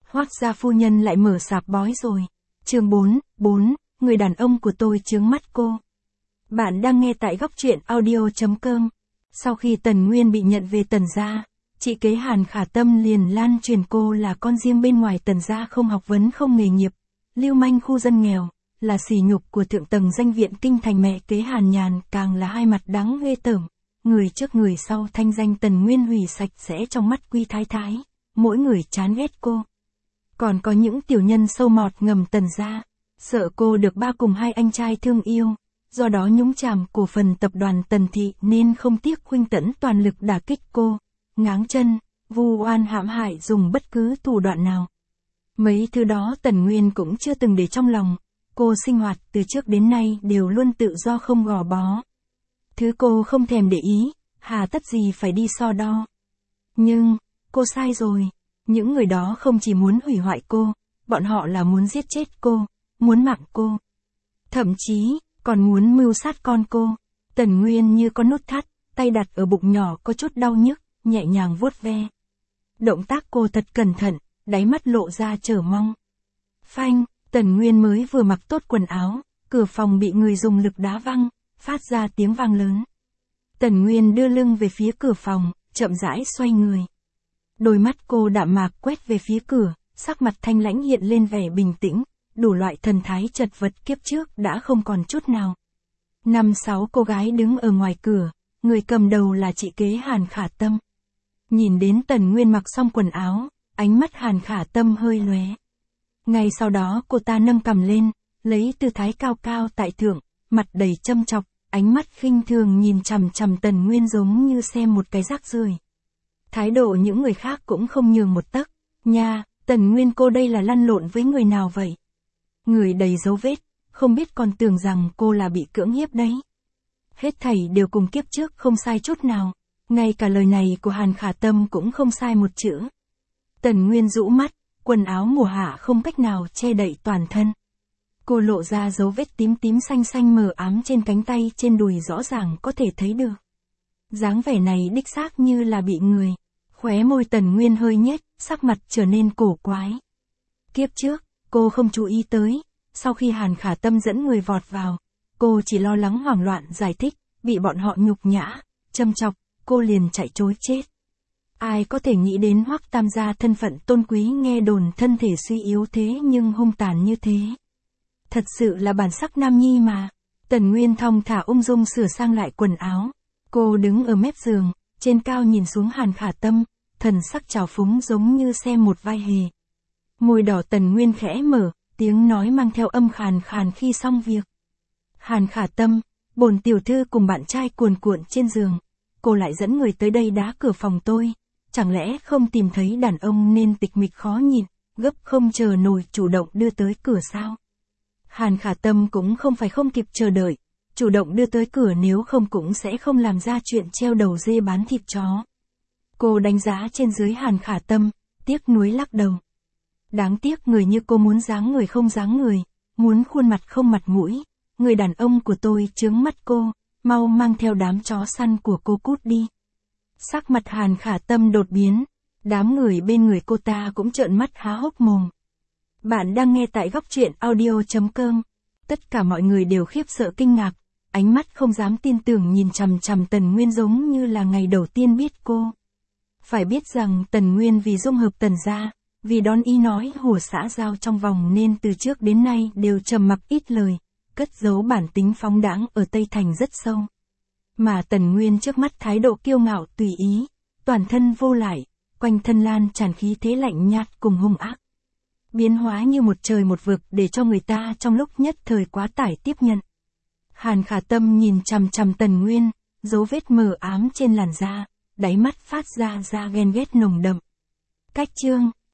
Hoác gia phu nhân lại mở sạp bói rồi. Chương 4, người đàn ông của tôi chướng mắt cô. Bạn đang nghe tại góc truyện audio.com. Sau khi Tần Nguyên bị nhận về Tần gia, chị kế Hàn Khả Tâm liền lan truyền cô là con riêng bên ngoài Tần gia, không học vấn không nghề nghiệp, lưu manh khu dân nghèo, là sỉ nhục của thượng tầng danh viện kinh thành. Mẹ kế Hàn Nhàn càng là hai mặt đáng ghê tởm, người trước người sau, thanh danh Tần Nguyên hủy sạch sẽ trong mắt Quy Thái Thái, mỗi người chán ghét cô. Còn có những tiểu nhân sâu mọt ngầm Tần gia, sợ cô được ba cùng hai anh trai thương yêu, do đó nhúng chàm cổ phần tập đoàn Tần Thị nên không tiếc khuynh tẫn toàn lực đả kích cô, ngáng chân, vu oan hãm hại dùng bất cứ thủ đoạn nào. Mấy thứ đó Tần Nguyên cũng chưa từng để trong lòng, cô sinh hoạt từ trước đến nay đều luôn tự do không gò bó. Thứ cô không thèm để ý, hà tất gì phải đi so đo. Nhưng, cô sai rồi, những người đó không chỉ muốn hủy hoại cô, bọn họ là muốn giết chết cô, muốn mạng cô. Thậm chí, còn muốn mưu sát con cô. Tần Nguyên như con nút thắt, tay đặt ở bụng nhỏ có chút đau nhức, nhẹ nhàng vuốt ve. Động tác cô thật cẩn thận, đáy mắt lộ ra chờ mong. Phanh, Tần Nguyên mới vừa mặc tốt quần áo, cửa phòng bị người dùng lực đá văng, phát ra tiếng vang lớn. Tần Nguyên đưa lưng về phía cửa phòng, chậm rãi xoay người. Đôi mắt cô đạm mạc quét về phía cửa, sắc mặt thanh lãnh hiện lên vẻ bình tĩnh, đủ loại thần thái chật vật kiếp trước đã không còn chút nào. 5-6 cô gái đứng ở ngoài cửa, người cầm đầu là chị kế Hàn Khả Tâm. Nhìn đến Tần Nguyên mặc xong quần áo, ánh mắt Hàn Khả Tâm hơi lóe. Ngay sau đó cô ta nâng cằm lên, lấy tư thái cao cao tại thượng, mặt đầy châm chọc, ánh mắt khinh thường nhìn chằm chằm Tần Nguyên giống như xem một cái rác rưởi. Thái độ những người khác cũng không nhường một tấc. Nha, Tần Nguyên cô đây là lăn lộn với người nào vậy? Người đầy dấu vết, không biết còn tưởng rằng cô là bị cưỡng hiếp đấy. Hết thảy đều cùng kiếp trước không sai chút nào, ngay cả lời này của Hàn Khả Tâm cũng không sai một chữ. Tần Nguyên rũ mắt, quần áo mùa hạ không cách nào che đậy toàn thân. Cô lộ ra dấu vết tím tím xanh xanh mờ ám trên cánh tay trên đùi rõ ràng có thể thấy được. Dáng vẻ này đích xác như là bị người. Khóe môi Tần Nguyên hơi nhếch, sắc mặt trở nên cổ quái. Kiếp trước, cô không chú ý tới, sau khi Hàn Khả Tâm dẫn người vọt vào, cô chỉ lo lắng hoảng loạn giải thích, bị bọn họ nhục nhã, châm chọc, cô liền chạy trối chết. Ai có thể nghĩ đến Hoắc Tam gia thân phận tôn quý, nghe đồn thân thể suy yếu thế nhưng hung tàn như thế. Thật sự là bản sắc nam nhi mà. Tần Nguyên thong thả ung dung sửa sang lại quần áo. Cô đứng ở mép giường, trên cao nhìn xuống Hàn Khả Tâm, thần sắc trào phúng giống như xem một vai hề. Môi đỏ Tần Nguyên khẽ mở, tiếng nói mang theo âm khàn khàn khi xong việc. Hàn Khả Tâm, bổn tiểu thư cùng bạn trai cuồn cuộn trên giường, cô lại dẫn người tới đây đá cửa phòng tôi, chẳng lẽ không tìm thấy đàn ông nên tịch mịch khó nhịn, gấp không chờ nổi chủ động đưa tới cửa sao? Hàn Khả Tâm cũng không phải không kịp chờ đợi, chủ động đưa tới cửa, nếu không cũng sẽ không làm ra chuyện treo đầu dê bán thịt chó. Cô đánh giá trên dưới Hàn Khả Tâm, tiếc nuối lắc đầu. Đáng tiếc người như cô muốn dáng người không dáng người, muốn khuôn mặt không mặt mũi, người đàn ông của tôi chướng mắt cô, mau mang theo đám chó săn của cô cút đi. Sắc mặt Hàn Khả Tâm đột biến, đám người bên người cô ta cũng trợn mắt há hốc mồm. Bạn đang nghe tại góc truyện audio.com. Tất cả mọi người đều khiếp sợ kinh ngạc, ánh mắt không dám tin tưởng nhìn chằm chằm Tần Nguyên giống như là ngày đầu tiên biết cô. Phải biết rằng Tần Nguyên vì dung hợp Tần gia, vì đón ý nói hùa xã giao trong vòng nên từ trước đến nay đều trầm mặc ít lời, cất giấu bản tính phóng đãng ở Tây Thành rất sâu. Mà Tần Nguyên trước mắt thái độ kiêu ngạo tùy ý, toàn thân vô lại, quanh thân lan tràn khí thế lạnh nhạt cùng hung ác. Biến hóa như một trời một vực để cho người ta trong lúc nhất thời quá tải tiếp nhận. Hàn Khả Tâm nhìn chằm chằm Tần Nguyên, dấu vết mờ ám trên làn da, đáy mắt phát ra ghen ghét nồng đậm. Cách chương